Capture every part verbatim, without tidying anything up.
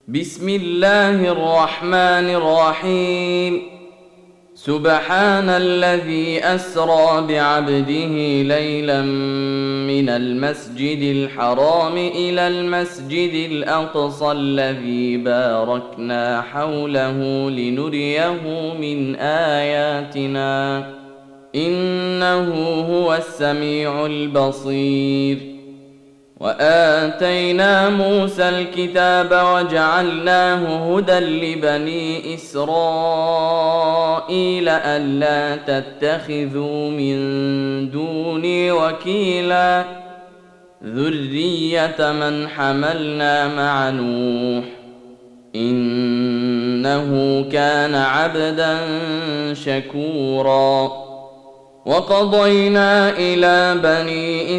بسم الله الرحمن الرحيم. سبحان الذي أسرى بعبده ليلا من المسجد الحرام إلى المسجد الأقصى الذي باركنا حوله لنريه من آياتنا إنه هو السميع البصير. وآتينا موسى الكتاب وجعلناه هدى لبني إسرائيل ألا تتخذوا من دوني وكيلا ذرية من حملنا مع نوح إنه كان عبدا شكورا. وقضينا إلى بني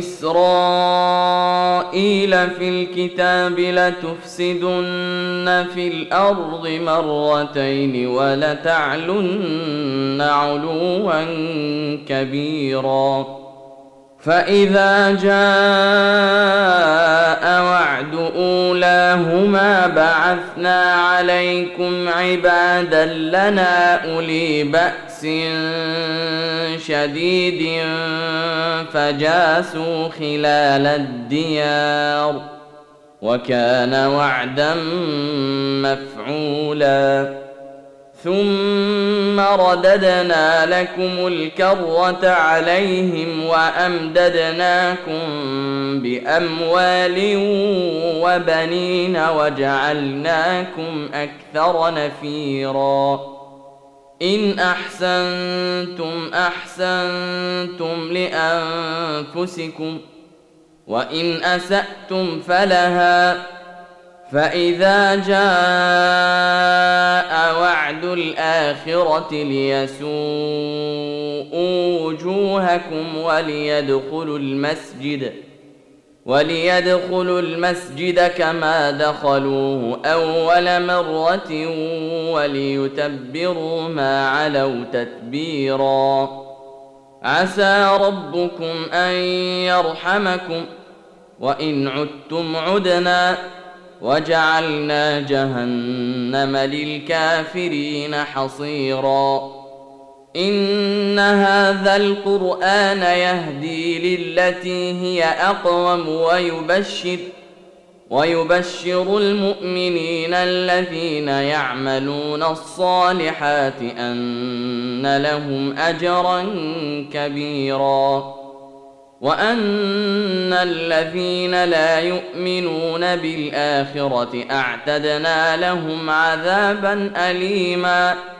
إسرائيل في الكتاب لتفسدن في الأرض مرتين ولتعلن علوا كبيرا. فإذا جاء وعد أولاهما بعثنا عليكم عبادا لنا أولي بأس شديد فجاسوا خلال الديار وكان وعدا مفعولا. ثم رددنا لكم الكرة عليهم وأمددناكم بأموال وبنين وجعلناكم أكثر نفيرا. إن أحسنتم أحسنتم لأنفسكم وإن أسأتم فلها. فإذا جاء وعد الآخرة ليسوءوا وجوهكم وليدخلوا المسجد وليدخلوا المسجد كما دخلوه أول مرة وليتبروا ما علوا تتبيرا. عسى ربكم أن يرحمكم وإن عدتم عدنا وجعلنا جهنم للكافرين حصيرا. إن هذا القرآن يهدي للتي هي أقوم ويبشر ويبشر المؤمنين الذين يعملون الصالحات أن لهم أجرا كبيرا. وأن الذين لا يؤمنون بالآخرة أعتدنا لهم عذابا أليما.